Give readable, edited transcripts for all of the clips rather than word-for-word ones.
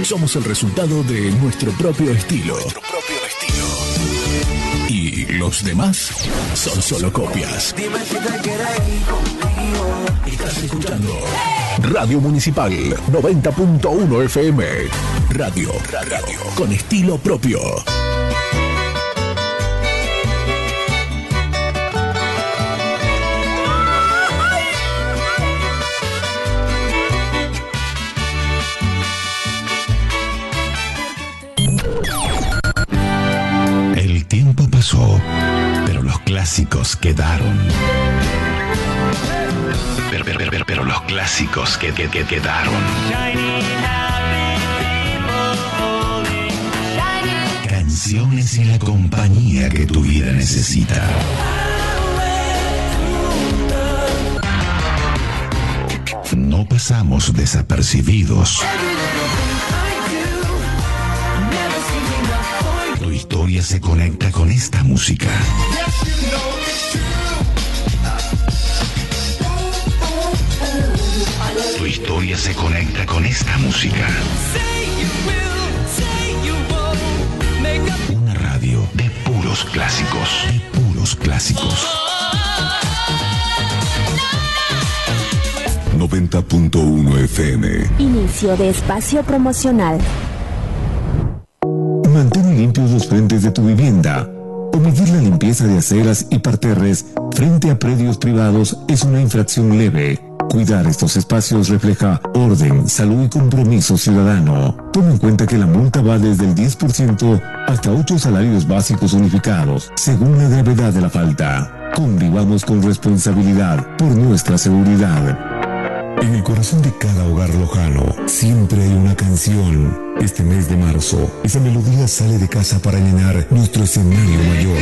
Somos el resultado de nuestro propio estilo. Y los demás son solo copias. Dime si te quieres ir conmigo. Estás escuchando Radio Municipal 90.1 FM. Radio con estilo propio. El tiempo pasó, pero los clásicos quedaron. Pero los clásicos quedaron. Canciones y la compañía que tu vida necesita. No pasamos desapercibidos. Tu historia se conecta con esta música. Tu historia se conecta con esta música. Una radio de puros clásicos. De puros clásicos. 90.1 FM. Inicio de espacio promocional. Mantén limpios los frentes de tu vivienda. Omitir la limpieza de aceras y parterres frente a predios privados es una infracción leve. Cuidar estos espacios refleja orden, salud y compromiso ciudadano. Toma en cuenta que la multa va desde el 10% hasta 8 salarios básicos unificados, según la gravedad de la falta. Convivamos con responsabilidad por nuestra seguridad. En el corazón de cada hogar lojano siempre hay una canción. Este mes de marzo, esa melodía sale de casa para llenar nuestro escenario mayor.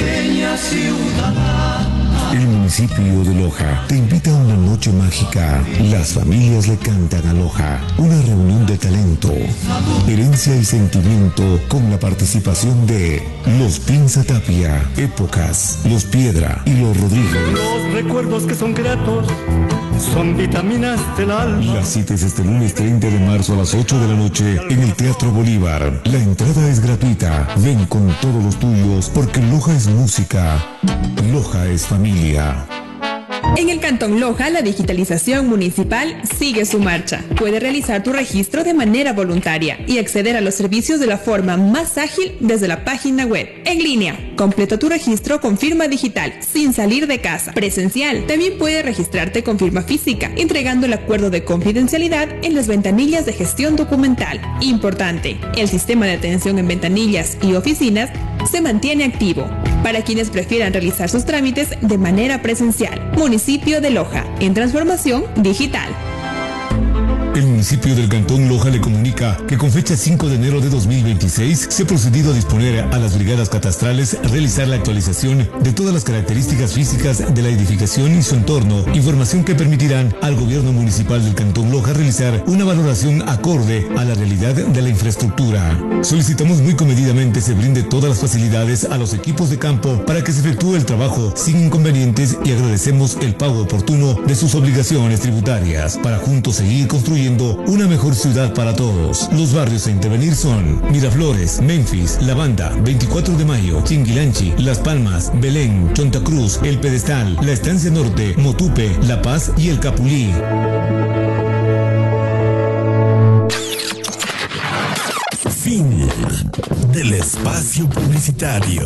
El municipio de Loja te invita a una noche mágica. Las familias le cantan a Loja. Una reunión de talento, herencia y sentimiento con la participación de Los Pinza Tapia, Épocas, Los Piedra y Los Rodríguez. Los recuerdos que son gratos son vitaminas del alma. La cita es este lunes 30 de marzo a las 8 de la noche en el Teatro Bolívar. La entrada es gratuita. Ven con todos los tuyos porque Loja es música. Loja es familia. En el Cantón Loja, la digitalización municipal sigue su marcha. Puedes realizar tu registro de manera voluntaria y acceder a los servicios de la forma más ágil desde la página web. En línea, completa tu registro con firma digital, sin salir de casa. Presencial, también puedes registrarte con firma física, entregando el acuerdo de confidencialidad en las ventanillas de gestión documental. Importante, el sistema de atención en ventanillas y oficinas se mantiene activo para quienes prefieran realizar sus trámites de manera presencial. Municipio de Loja, en transformación digital. El municipio del Cantón Loja le comunica que con fecha 5 de enero de 2026 se ha procedido a disponer a las brigadas catastrales realizar la actualización de todas las características físicas de la edificación y su entorno, información que permitirán al gobierno municipal del Cantón Loja realizar una valoración acorde a la realidad de la infraestructura. Solicitamos muy comedidamente se brinde todas las facilidades a los equipos de campo para que se efectúe el trabajo sin inconvenientes y agradecemos el pago oportuno de sus obligaciones tributarias para juntos seguir construyendo una mejor ciudad para todos. Los barrios a intervenir son Miraflores, Memphis, La Banda, 24 de Mayo, Chinguilanchi, Las Palmas, Belén, Chonta Cruz, El Pedestal, La Estancia Norte, Motupe, La Paz y El Capulí. Fin del espacio publicitario.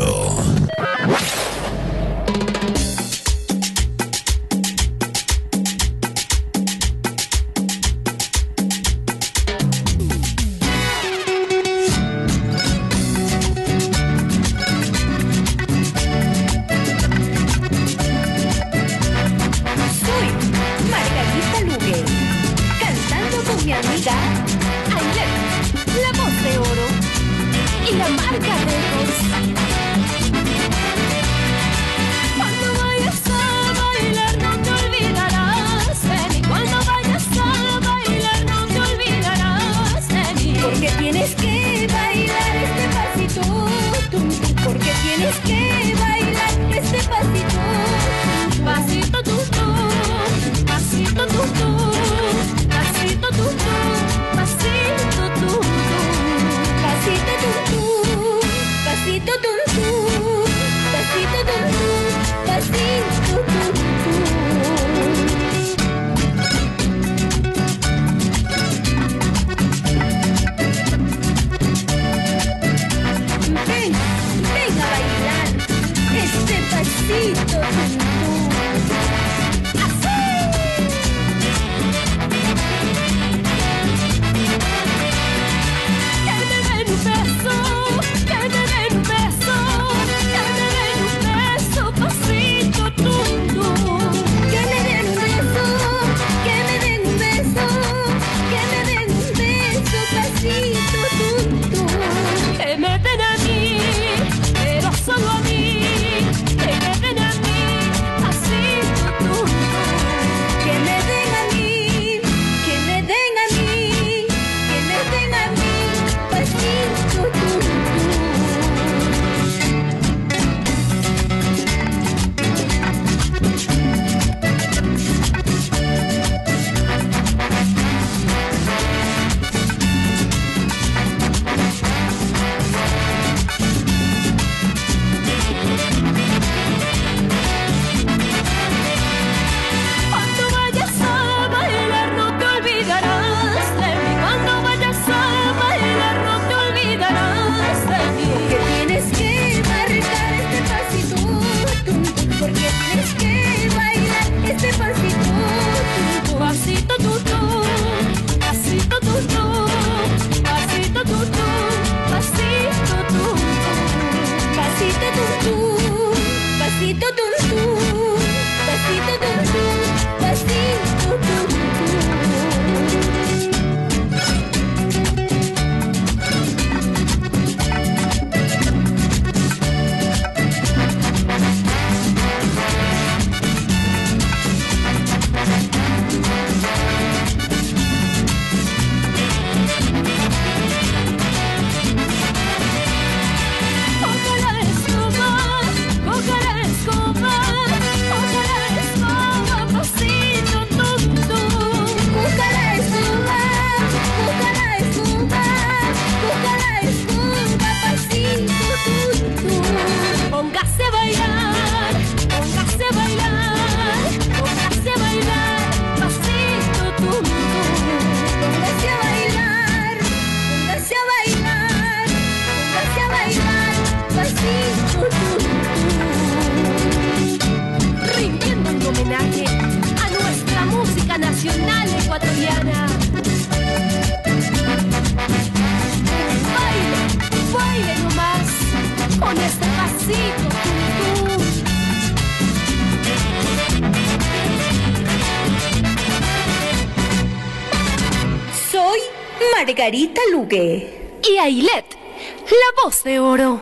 Margarita Luque. Y Ailet, la voz de oro.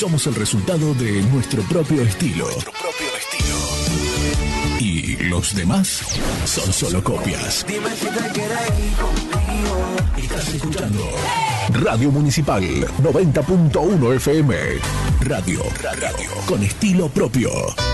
Somos el resultado de nuestro propio estilo. Y los demás son solo copias. Dime si te quieres ir conmigo. Estás escuchando Radio Municipal 90.1 FM. Radio con estilo propio.